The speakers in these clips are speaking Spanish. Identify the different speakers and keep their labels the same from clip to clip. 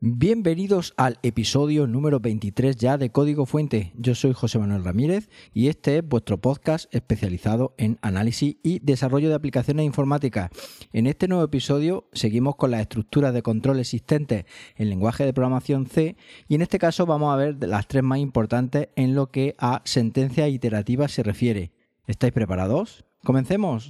Speaker 1: Bienvenidos al episodio número 23 ya de Código Fuente. Yo soy José Manuel Ramírez y este es vuestro podcast especializado en análisis y desarrollo de aplicaciones informáticas. En este nuevo episodio seguimos con las estructuras de control existentes en lenguaje de programación C y en este caso vamos a ver las tres más importantes en lo que a sentencias iterativas se refiere. ¿Estáis preparados? ¡Comencemos!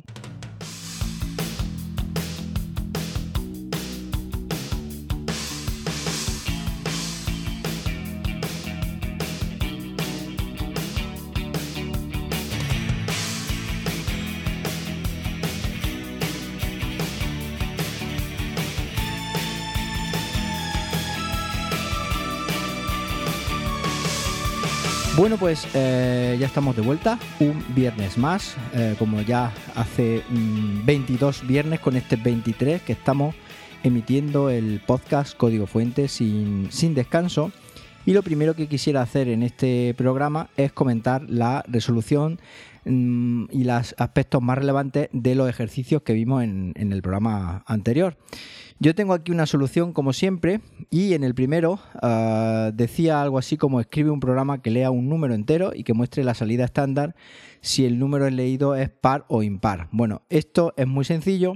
Speaker 1: Bueno, pues ya estamos de vuelta, un viernes más, como ya hace 22 viernes con este 23 que estamos emitiendo el podcast Código Fuente sin descanso. Y lo primero que quisiera hacer en este programa es comentar la resolución y los aspectos más relevantes de los ejercicios que vimos en el programa anterior. Yo tengo aquí una solución como siempre y en el primero decía algo así como escribe un programa que lea un número entero y que muestre la salida estándar si el número leído es par o impar. Bueno, esto es muy sencillo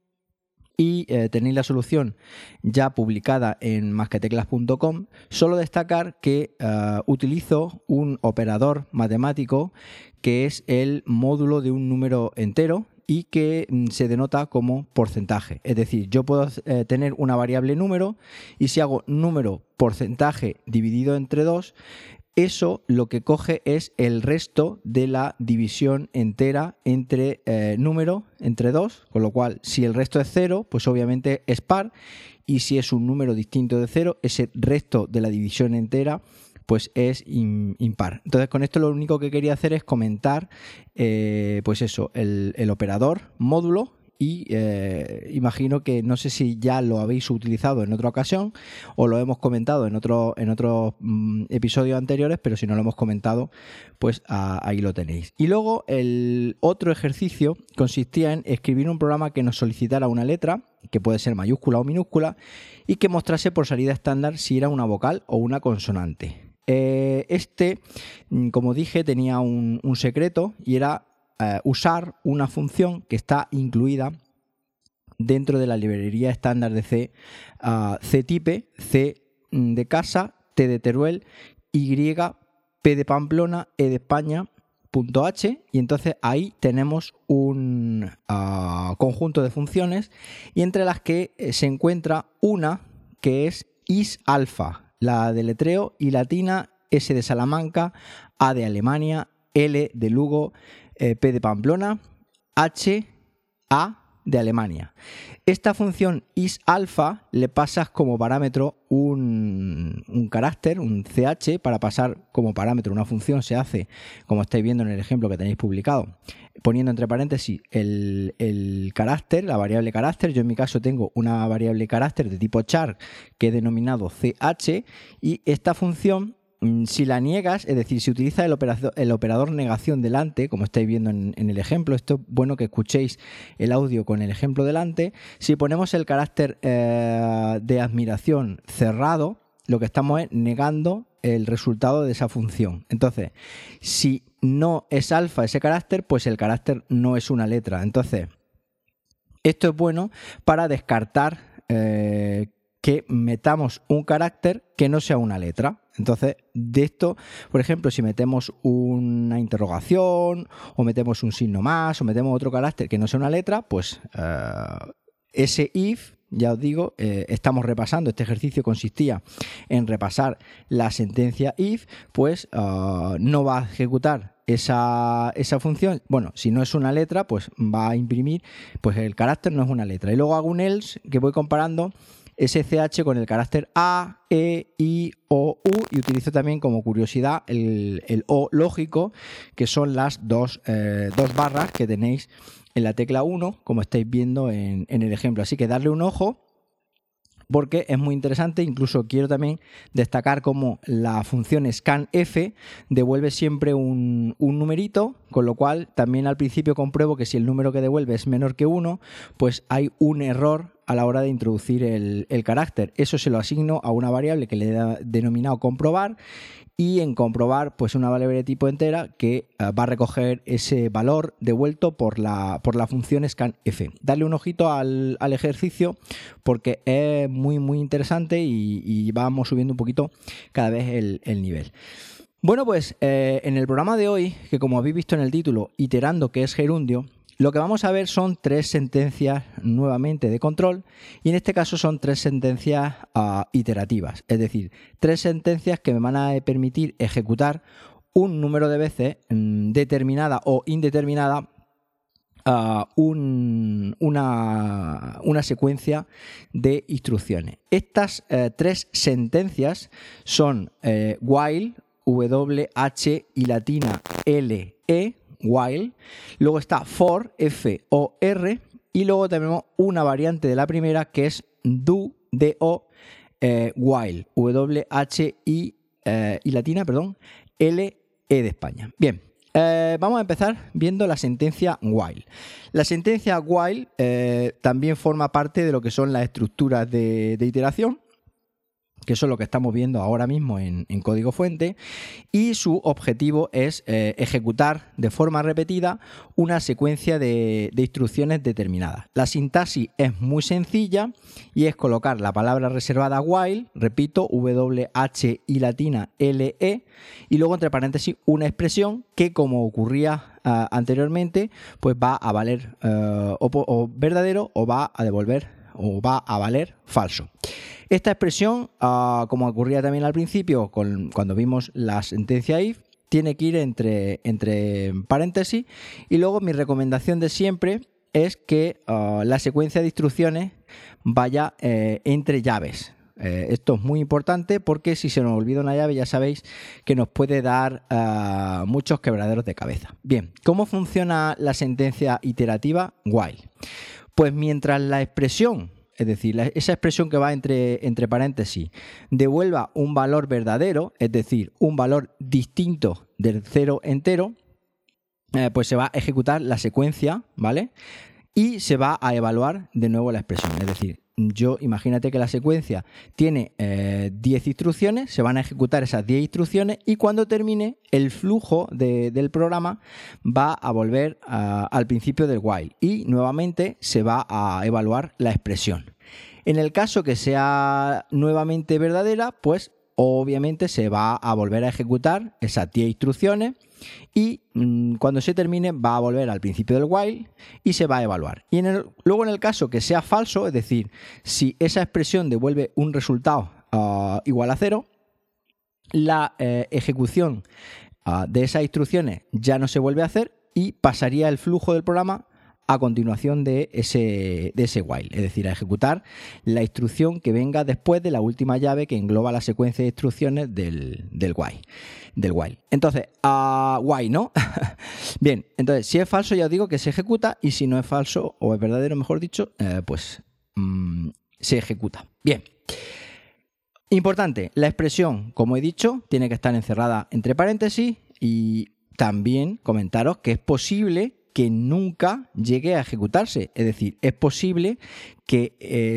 Speaker 1: y tenéis la solución ya publicada en masqueteclas.com. Solo destacar que utilizo un operador matemático que es el módulo de un número entero y que se denota como porcentaje. Es decir, yo puedo tener una variable número y si hago número porcentaje dividido entre 2, eso lo que coge es el resto de la división entera entre número entre 2, con lo cual si el resto es 0, pues obviamente es par, y si es un número distinto de 0, ese resto de la división entera pues es impar. Entonces con esto lo único que quería hacer es comentar pues eso, el operador módulo y imagino que no sé si ya lo habéis utilizado en otra ocasión o lo hemos comentado en otros episodios anteriores, pero si no lo hemos comentado pues ahí lo tenéis. Y luego el otro ejercicio consistía en escribir un programa que nos solicitara una letra, que puede ser mayúscula o minúscula, y que mostrase por salida estándar si era una vocal o una consonante. Como dije, tenía un secreto y era usar una función que está incluida dentro de la librería estándar de C, ctype, C de casa, T de Teruel, Y, P de Pamplona, E de España, .h, y entonces ahí tenemos un conjunto de funciones y entre las que se encuentra una que es isAlpha. La deletreo y latina, S de Salamanca, A de Alemania, L de Lugo, P de Pamplona, H, A de Alemania. Esta función isAlpha le pasas como parámetro un carácter, un ch, para pasar como parámetro una función se hace, como estáis viendo en el ejemplo que tenéis publicado, poniendo entre paréntesis el carácter, la variable carácter. Yo en mi caso tengo una variable carácter de tipo char que he denominado ch, y esta función, si la niegas, es decir, si utilizas el operador negación delante, como estáis viendo en el ejemplo, esto es bueno que escuchéis el audio con el ejemplo delante, si ponemos el carácter de admiración cerrado, lo que estamos es negando el resultado de esa función. Entonces, si no es alfa ese carácter, pues el carácter no es una letra. Entonces, esto es bueno para descartar que metamos un carácter que no sea una letra. Entonces, de esto, por ejemplo, si metemos una interrogación o metemos un signo más o metemos otro carácter que no sea una letra, pues ese if, ya os digo, estamos repasando, este ejercicio consistía en repasar la sentencia if, pues no va a ejecutar esa función. Bueno, si no es una letra, pues va a imprimir, pues el carácter no es una letra. Y luego hago un else que voy comparando ese ch con el carácter A, E, I, O, U, y utilizo también como curiosidad el O lógico, que son las dos barras que tenéis en la tecla 1, como estáis viendo en el ejemplo. Así que darle un ojo porque es muy interesante. Incluso quiero también destacar cómo la función scanf devuelve siempre un numerito, con lo cual también al principio compruebo que si el número que devuelve es menor que 1, pues hay un error a la hora de introducir el carácter. Eso se lo asigno a una variable que le he denominado comprobar, y en comprobar, pues una variable de tipo entera que va a recoger ese valor devuelto por la función scanf. Darle un ojito al ejercicio porque es muy interesante y vamos subiendo un poquito cada vez el nivel. Bueno, pues en el programa de hoy, que como habéis visto en el título, iterando que es gerundio, lo que vamos a ver son 3 sentencias nuevamente de control, y en este caso son 3 sentencias iterativas, es decir, 3 sentencias que me van a permitir ejecutar un número de veces determinada o indeterminada una secuencia de instrucciones. Estas 3 sentencias son while, W-H y latina L-E, while, luego está for, F-O-R, y luego tenemos una variante de la primera que es do, D-O, while, W-H-I y latina, perdón, L-E de España. Bien, vamos a empezar viendo la sentencia while. La sentencia while también forma parte de lo que son las estructuras de iteración, que eso es lo que estamos viendo ahora mismo en código fuente, y su objetivo es ejecutar de forma repetida una secuencia de instrucciones determinadas. La sintaxis es muy sencilla y es colocar la palabra reservada while, repito, W-H y latina L-E, y luego entre paréntesis una expresión que, como ocurría anteriormente, pues va a valer o verdadero, o va a devolver o va a valer falso. Esta expresión, como ocurría también al principio cuando vimos la sentencia if, tiene que ir entre paréntesis, y luego mi recomendación de siempre es que la secuencia de instrucciones vaya entre llaves. Esto es muy importante porque si se nos olvida una llave, ya sabéis que nos puede dar muchos quebraderos de cabeza. Bien, ¿cómo funciona la sentencia iterativa while? Pues mientras la expresión, es decir, esa expresión que va entre paréntesis, devuelva un valor verdadero, es decir, un valor distinto del cero entero, pues se va a ejecutar la secuencia, ¿vale? Y se va a evaluar de nuevo la expresión. Es decir, imagínate que la secuencia tiene 10 instrucciones, se van a ejecutar esas 10 instrucciones, y cuando termine el flujo del programa va a volver al principio del while y nuevamente se va a evaluar la expresión. En el caso que sea nuevamente verdadera, pues obviamente se va a volver a ejecutar esas 10 instrucciones y cuando se termine va a volver al principio del while y se va a evaluar. Y luego en el caso que sea falso, es decir, si esa expresión devuelve un resultado igual a 0, la ejecución de esas instrucciones ya no se vuelve a hacer y pasaría el flujo del programa a continuación de ese while, es decir, a ejecutar la instrucción que venga después de la última llave que engloba la secuencia de instrucciones del while. Entonces, while, ¿no? Bien, entonces, si es falso ya os digo que se ejecuta, y si no es falso, o es verdadero, mejor dicho, pues se ejecuta. Bien. Importante, la expresión, como he dicho, tiene que estar encerrada entre paréntesis, y también comentaros que es posible que nunca llegue a ejecutarse. Es decir, es posible que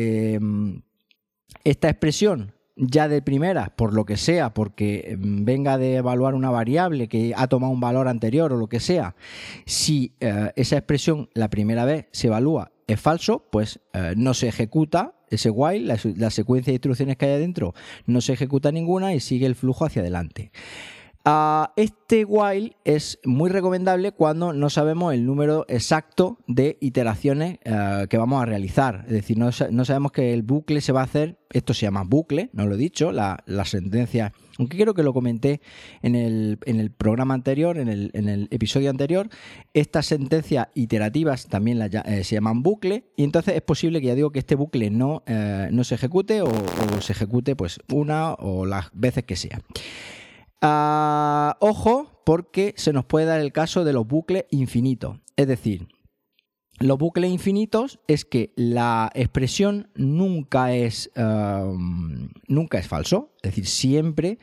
Speaker 1: esta expresión ya de primera, por lo que sea, porque venga de evaluar una variable que ha tomado un valor anterior o lo que sea, si esa expresión la primera vez se evalúa es falso, pues no se ejecuta ese while, la secuencia de instrucciones que hay adentro no se ejecuta ninguna y sigue el flujo hacia adelante. Este while es muy recomendable cuando no sabemos el número exacto de iteraciones que vamos a realizar. Es decir, no sabemos que el bucle se va a hacer. Esto se llama bucle, no lo he dicho, la sentencia, aunque creo que lo comenté en el programa anterior, en el episodio anterior. Estas sentencias iterativas también se llaman bucle, y entonces es posible que, ya digo, que este bucle no se ejecute o se ejecute pues una o las veces que sea. Ojo, porque se nos puede dar el caso de los bucles infinitos. Es decir, los bucles infinitos es que la expresión nunca es falso, es decir, siempre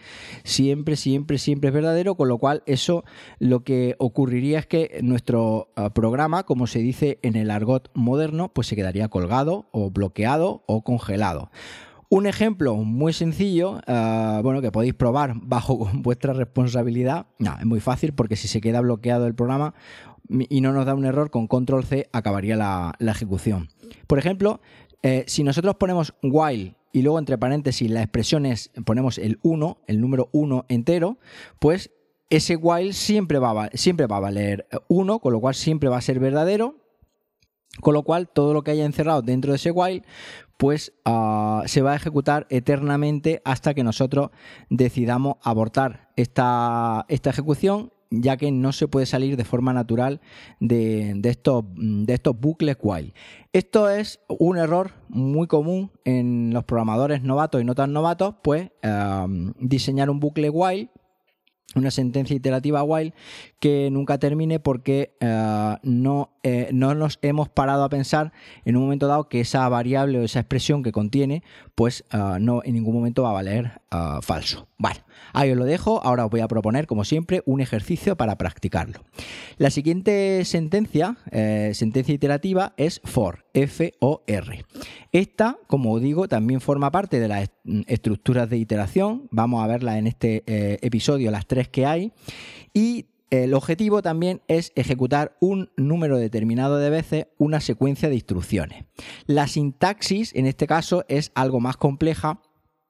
Speaker 1: es verdadero, con lo cual eso lo que ocurriría es que nuestro programa, como se dice en el argot moderno, pues se quedaría colgado o bloqueado o congelado. Un ejemplo muy sencillo, que podéis probar bajo vuestra responsabilidad. No, es muy fácil porque si se queda bloqueado el programa y no nos da un error, con control C acabaría la ejecución. Por ejemplo, si nosotros ponemos while y luego entre paréntesis la expresión ponemos el 1, el número 1 entero, pues ese while siempre va a valer 1, con lo cual siempre va a ser verdadero. Con lo cual, todo lo que haya encerrado dentro de ese while, pues se va a ejecutar eternamente hasta que nosotros decidamos abortar esta ejecución, ya que no se puede salir de forma natural de estos bucles while. Esto es un error muy común en los programadores novatos y no tan novatos, pues diseñar un bucle while, una sentencia iterativa while que nunca termine porque no nos hemos parado a pensar en un momento dado que esa variable o esa expresión que contiene pues no en ningún momento va a valer falso. Bueno, ahí os lo dejo. Ahora os voy a proponer, como siempre, un ejercicio para practicarlo. La siguiente sentencia iterativa es for, F-O-R. Esta, como digo, también forma parte de las estructuras de iteración. Vamos a verlas en este episodio, las 3 que hay. Y el objetivo también es ejecutar un número determinado de veces una secuencia de instrucciones. La sintaxis, en este caso, es algo más compleja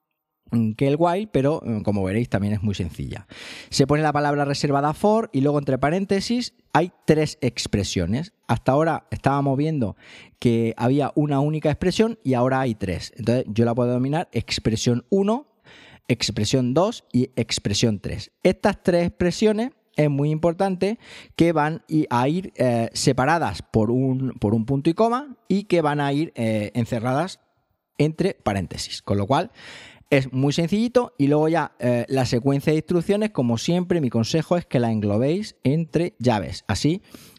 Speaker 1: que el while, pero como veréis también es muy sencilla. Se pone la palabra reservada for y luego entre paréntesis hay 3 expresiones. Hasta ahora estábamos viendo que había una única expresión y ahora hay 3. Entonces yo la puedo denominar expresión 1, expresión 2 y expresión 3. Estas 3 expresiones es muy importante que van a ir separadas por un punto y coma y que van a ir encerradas entre paréntesis. Con lo cual es muy sencillito y luego ya la secuencia de instrucciones, como siempre, mi consejo es que la englobéis entre llaves. Así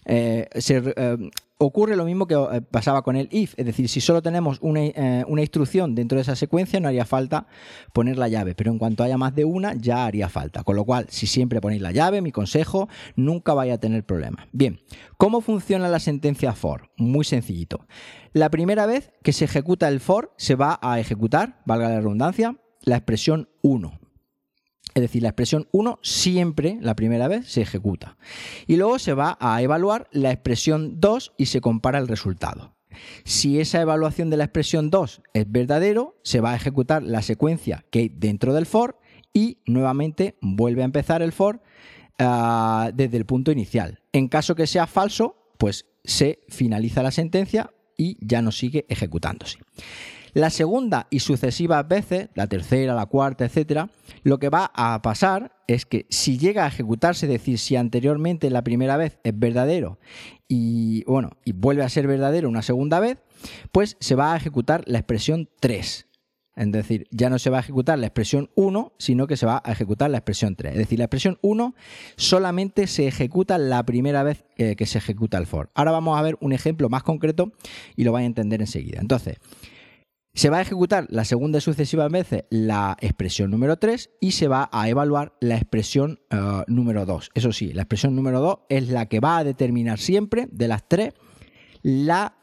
Speaker 1: ocurre lo mismo que pasaba con el if, es decir, si solo tenemos una instrucción dentro de esa secuencia no haría falta poner la llave, pero en cuanto haya más de una ya haría falta. Con lo cual, si siempre ponéis la llave, mi consejo, nunca vais a tener problemas. Bien, ¿cómo funciona la sentencia for? Muy sencillito. La primera vez que se ejecuta el for se va a ejecutar, valga la redundancia, la expresión 1. Es decir, la expresión 1 siempre, la primera vez, se ejecuta. Y luego se va a evaluar la expresión 2 y se compara el resultado. Si esa evaluación de la expresión 2 es verdadero, se va a ejecutar la secuencia que hay dentro del for y nuevamente vuelve a empezar el for desde el punto inicial. En caso que sea falso, pues se finaliza la sentencia y ya no sigue ejecutándose. La segunda y sucesivas veces, la tercera, la cuarta, etcétera, lo que va a pasar es que si llega a ejecutarse, es decir, si anteriormente la primera vez es verdadero y vuelve a ser verdadero una segunda vez, pues se va a ejecutar la expresión 3. Es decir, ya no se va a ejecutar la expresión 1, sino que se va a ejecutar la expresión 3. Es decir, la expresión 1 solamente se ejecuta la primera vez que se ejecuta el for. Ahora vamos a ver un ejemplo más concreto y lo vais a entender enseguida. Entonces, se va a ejecutar la segunda y sucesivas veces la expresión número 3 y se va a evaluar la expresión número 2. Eso sí, la expresión número 2 es la que va a determinar siempre de las 3 la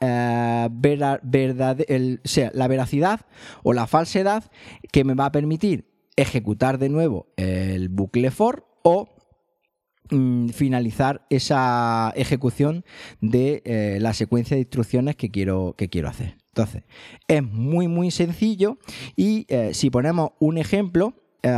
Speaker 1: veracidad o la falsedad que me va a permitir ejecutar de nuevo el bucle for o finalizar esa ejecución de la secuencia de instrucciones que quiero hacer. Entonces, es muy muy sencillo y si ponemos un ejemplo,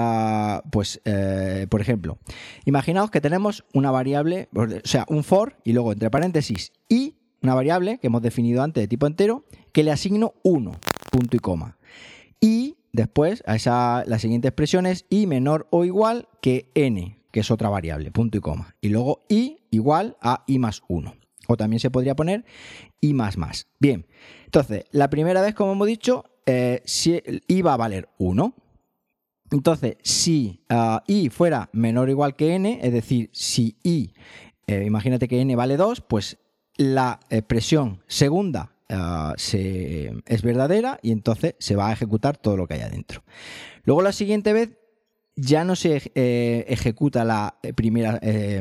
Speaker 1: por ejemplo, imaginaos que tenemos una variable, o sea, un for y luego entre paréntesis y una variable que hemos definido antes de tipo entero que le asigno 1, punto y coma. Y después la siguiente expresión es i menor o igual que n, que es otra variable, punto y coma. Y luego i igual a i más 1. O también se podría poner i más más. Bien, entonces, la primera vez, como hemos dicho, i va a valer 1. Entonces, si i fuera menor o igual que n, es decir, si i, imagínate que n vale 2, pues la expresión segunda es verdadera y entonces se va a ejecutar todo lo que hay adentro. Luego la siguiente vez ya no se ejecuta la primera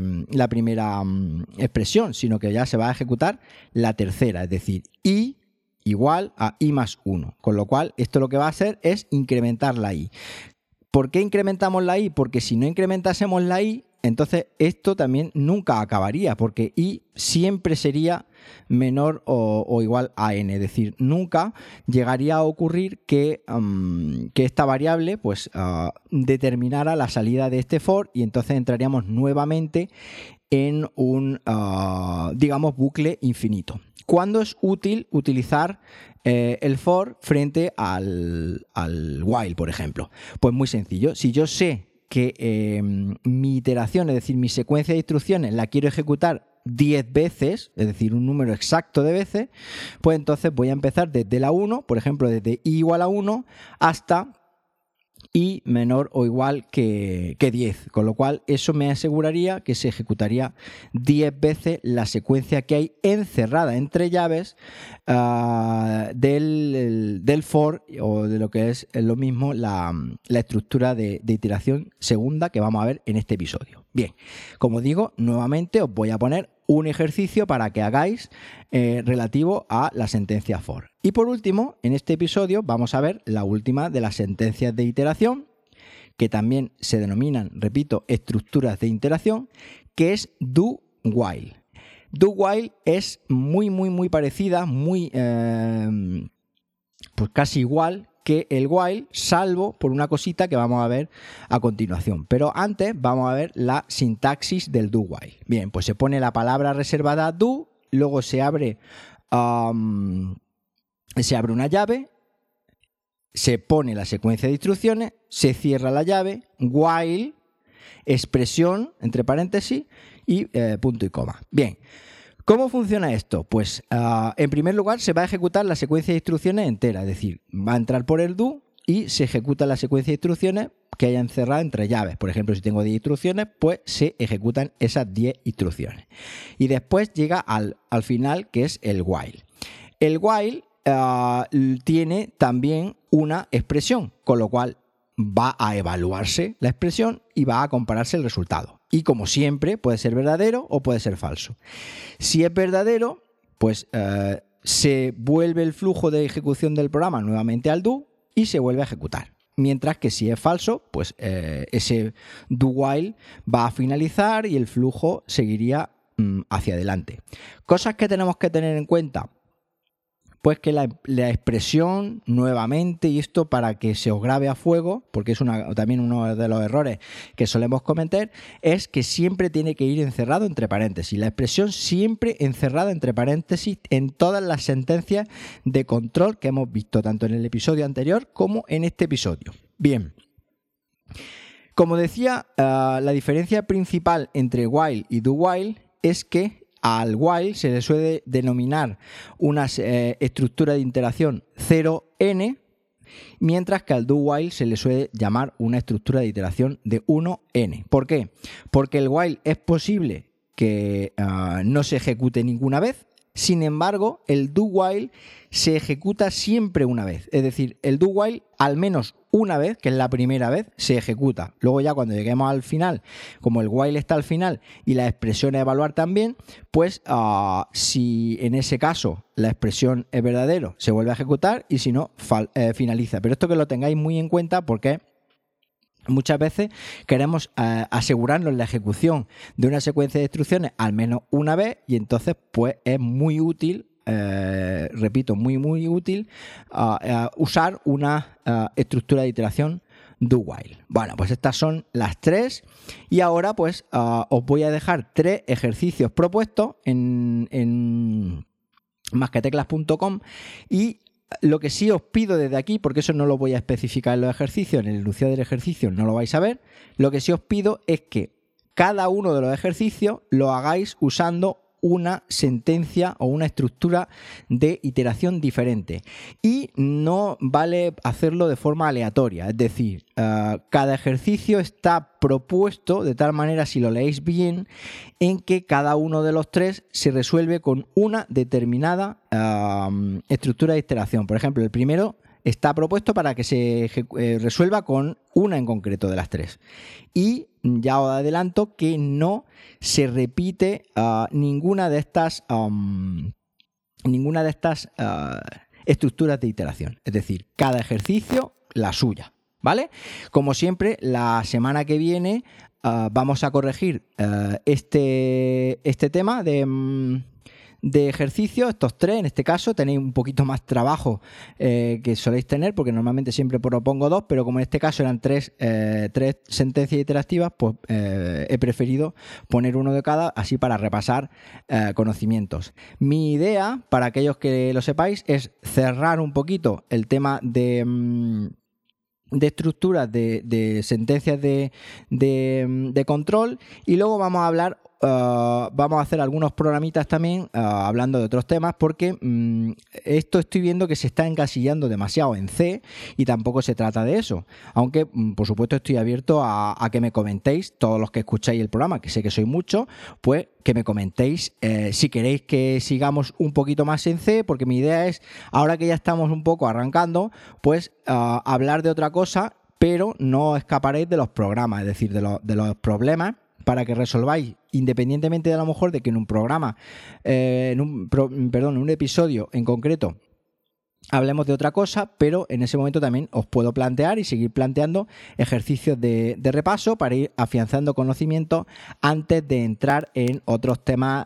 Speaker 1: expresión, sino que ya se va a ejecutar la tercera, es decir, i igual a i más 1, con lo cual esto lo que va a hacer es incrementar la i. ¿Por qué incrementamos la i? Porque si no incrementásemos la i, entonces esto también nunca acabaría, porque i siempre sería menor o igual a n, es decir, nunca llegaría a ocurrir que esta variable pues determinara la salida de este for y entonces entraríamos nuevamente en un, digamos, bucle infinito. ¿Cuándo es útil utilizar el for frente al while, por ejemplo? Pues muy sencillo. Si yo sé que mi iteración, es decir, mi secuencia de instrucciones la quiero ejecutar 10 veces, es decir, un número exacto de veces, pues entonces voy a empezar desde la 1, por ejemplo, desde i igual a 1 hasta i menor o igual que 10, con lo cual eso me aseguraría que se ejecutaría 10 veces la secuencia que hay encerrada entre llaves del for, o de lo que es lo mismo la estructura de iteración segunda que vamos a ver en este episodio. Bien, como digo, nuevamente os voy a poner un ejercicio para que hagáis relativo a la sentencia for. Y por último, en este episodio vamos a ver la última de las sentencias de iteración, que también se denominan, repito, estructuras de iteración, que es do while. Do while es muy parecida, pues casi igual que el while, salvo por una cosita que vamos a ver a continuación. Pero antes vamos a ver la sintaxis del do while. Bien, pues se pone la palabra reservada do, luego se abre una llave, se pone la secuencia de instrucciones, se cierra la llave, while, expresión, entre paréntesis, y punto y coma. Bien. ¿Cómo funciona esto? Pues en primer lugar se va a ejecutar la secuencia de instrucciones entera, es decir, va a entrar por el do y se ejecuta la secuencia de instrucciones que haya encerrada entre llaves. Por ejemplo, si tengo 10 instrucciones, pues se ejecutan esas 10 instrucciones. Y después llega al final, que es el while. El while tiene también una expresión, con lo cual va a evaluarse la expresión y va a compararse el resultado. Y como siempre, puede ser verdadero o puede ser falso. Si es verdadero, pues se vuelve el flujo de ejecución del programa nuevamente al do y se vuelve a ejecutar. Mientras que si es falso, pues ese do while va a finalizar y el flujo seguiría hacia adelante. Cosas que tenemos que tener en cuenta. Pues que la expresión, nuevamente, y esto para que se os grabe a fuego, porque es también uno de los errores que solemos cometer, es que siempre tiene que ir encerrado entre paréntesis. La expresión siempre encerrada entre paréntesis en todas las sentencias de control que hemos visto, tanto en el episodio anterior como en este episodio. Bien. Como decía, la diferencia principal entre while y do while es que al while se le suele denominar una estructura de iteración 0n, mientras que al do while se le suele llamar una estructura de iteración de 1n. ¿Por qué? Porque el while es posible que no se ejecute ninguna vez. Sin embargo, el do while se ejecuta siempre una vez. Es decir, el do while al menos una vez, que es la primera vez, se ejecuta. Luego ya cuando lleguemos al final, como el while está al final y la expresión a evaluar también, pues si en ese caso la expresión es verdadero, se vuelve a ejecutar y si no, finaliza. Pero esto que lo tengáis muy en cuenta porque muchas veces queremos asegurarnos la ejecución de una secuencia de instrucciones al menos una vez y entonces pues es muy útil, repito, muy útil usar una estructura de iteración do while. Bueno, pues estas son las tres y ahora pues os voy a dejar 3 ejercicios propuestos en masqueteclas.com y lo que sí os pido desde aquí, porque eso no lo voy a especificar en los ejercicios, en el enunciado del ejercicio no lo vais a ver, lo que sí os pido es que cada uno de los ejercicios lo hagáis usando una sentencia o una estructura de iteración diferente. Y no vale hacerlo de forma aleatoria, es decir, cada ejercicio está propuesto de tal manera, si lo leéis bien, en que cada uno de los 3 se resuelve con una determinada estructura de iteración. Por ejemplo, el primero está propuesto para que se resuelva con una en concreto de las 3. Y ya os adelanto que no se repite ninguna de estas estructuras de iteración. Es decir, cada ejercicio la suya, ¿vale? Como siempre, la semana que viene vamos a corregir este tema de ejercicio, estos 3, en este caso tenéis un poquito más trabajo que soléis tener, porque normalmente siempre propongo 2, pero como en este caso eran 3 sentencias iterativas, pues he preferido poner uno de cada, así para repasar conocimientos. Mi idea, para aquellos que lo sepáis, es cerrar un poquito el tema de estructuras de sentencias de control, y luego vamos a hablar. Vamos a hacer algunos programitas también hablando de otros temas, porque esto estoy viendo que se está encasillando demasiado en C y tampoco se trata de eso, aunque por supuesto estoy abierto a que me comentéis, todos los que escucháis el programa, que sé que sois muchos, pues que me comentéis si queréis que sigamos un poquito más en C, porque mi idea es, ahora que ya estamos un poco arrancando, pues hablar de otra cosa, pero no escaparéis de los programas, es decir, de los problemas, para que resolváis, independientemente de a lo mejor de que en un programa, en un episodio en concreto, hablemos de otra cosa, pero en ese momento también os puedo plantear y seguir planteando ejercicios de repaso para ir afianzando conocimientos antes de entrar en otros temas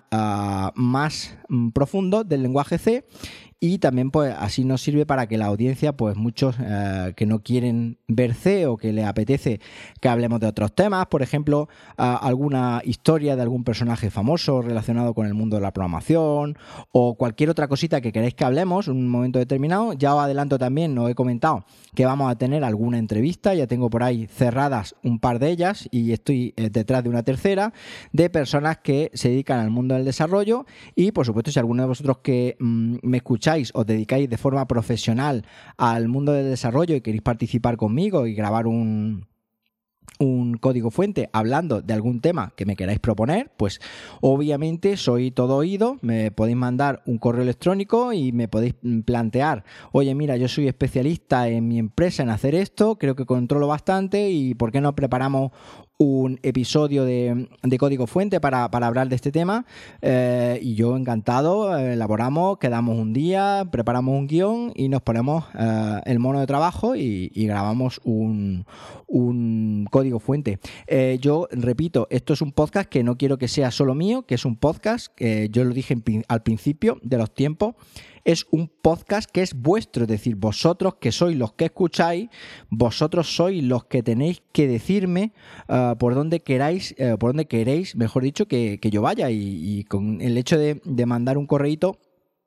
Speaker 1: más profundos del lenguaje C. Y también pues así nos sirve para que la audiencia, pues muchos que no quieren ver C o que les apetece que hablemos de otros temas, por ejemplo, alguna historia de algún personaje famoso relacionado con el mundo de la programación, o cualquier otra cosita que queráis que hablemos en un momento determinado. Ya os adelanto también, os he comentado que vamos a tener alguna entrevista, ya tengo por ahí cerradas un par de ellas y estoy detrás de una tercera, de personas que se dedican al mundo del desarrollo. Y por supuesto, si alguno de vosotros que me escucháis os dedicáis de forma profesional al mundo del desarrollo y queréis participar conmigo y grabar un código fuente hablando de algún tema que me queráis proponer, pues obviamente soy todo oído. Me podéis mandar un correo electrónico y me podéis plantear, oye, mira, yo soy especialista en mi empresa en hacer esto, creo que controlo bastante, y ¿por qué no preparamos un episodio de código fuente para hablar de este tema? Y yo encantado, elaboramos, quedamos un día, preparamos un guión y nos ponemos el mono de trabajo y grabamos un código fuente. Yo repito, esto es un podcast que no quiero que sea solo mío, que es un podcast, yo lo dije al principio de los tiempos, es un podcast que es vuestro, es decir, vosotros que sois los que escucháis, vosotros sois los que tenéis que decirme por dónde queréis, mejor dicho, que yo vaya, y con el hecho de mandar un correíto,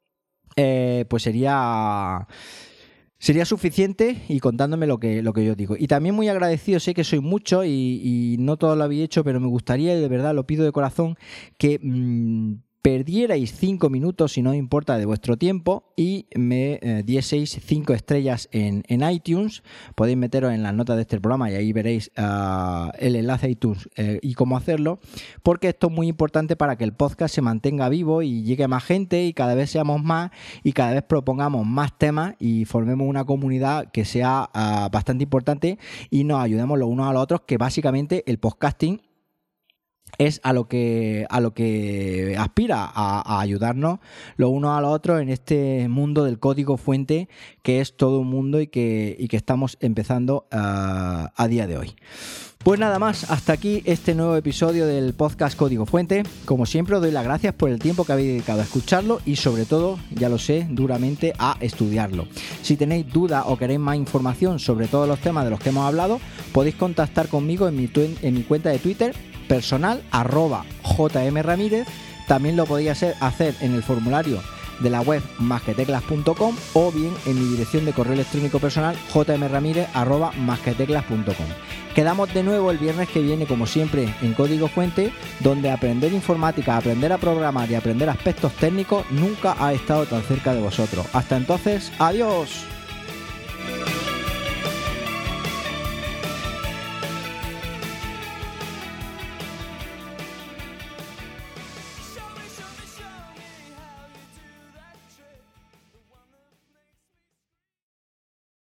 Speaker 1: pues sería suficiente, y contándome lo que yo digo. Y también muy agradecido, sé que soy mucho y no todo lo habéis hecho, pero me gustaría, y de verdad lo pido de corazón, que perdierais 5 minutos, si no os importa, de vuestro tiempo y me dieseis 5 estrellas en iTunes. Podéis meteros en las notas de este programa y ahí veréis el enlace a iTunes y cómo hacerlo, porque esto es muy importante para que el podcast se mantenga vivo y llegue a más gente, y cada vez seamos más y cada vez propongamos más temas y formemos una comunidad que sea bastante importante y nos ayudemos los unos a los otros, que básicamente el podcasting es a lo que aspira, a ayudarnos los unos a los otros en este mundo del código fuente, que es todo un mundo y que estamos empezando a día de hoy. Pues nada más, hasta aquí este nuevo episodio del podcast Código Fuente. Como siempre, os doy las gracias por el tiempo que habéis dedicado a escucharlo y, sobre todo, ya lo sé, duramente a estudiarlo. Si tenéis dudas o queréis más información sobre todos los temas de los que hemos hablado, podéis contactar conmigo en mi cuenta de Twitter personal, @jmramírez. También lo podéis hacer en el formulario de la web masqueteclas.com o bien en mi dirección de correo electrónico personal jmramirez@masqueteclas.com. Quedamos de nuevo el viernes que viene, como siempre, en Código Fuente, donde aprender informática, aprender a programar y aprender aspectos técnicos nunca ha estado tan cerca de vosotros. Hasta entonces, ¡adiós!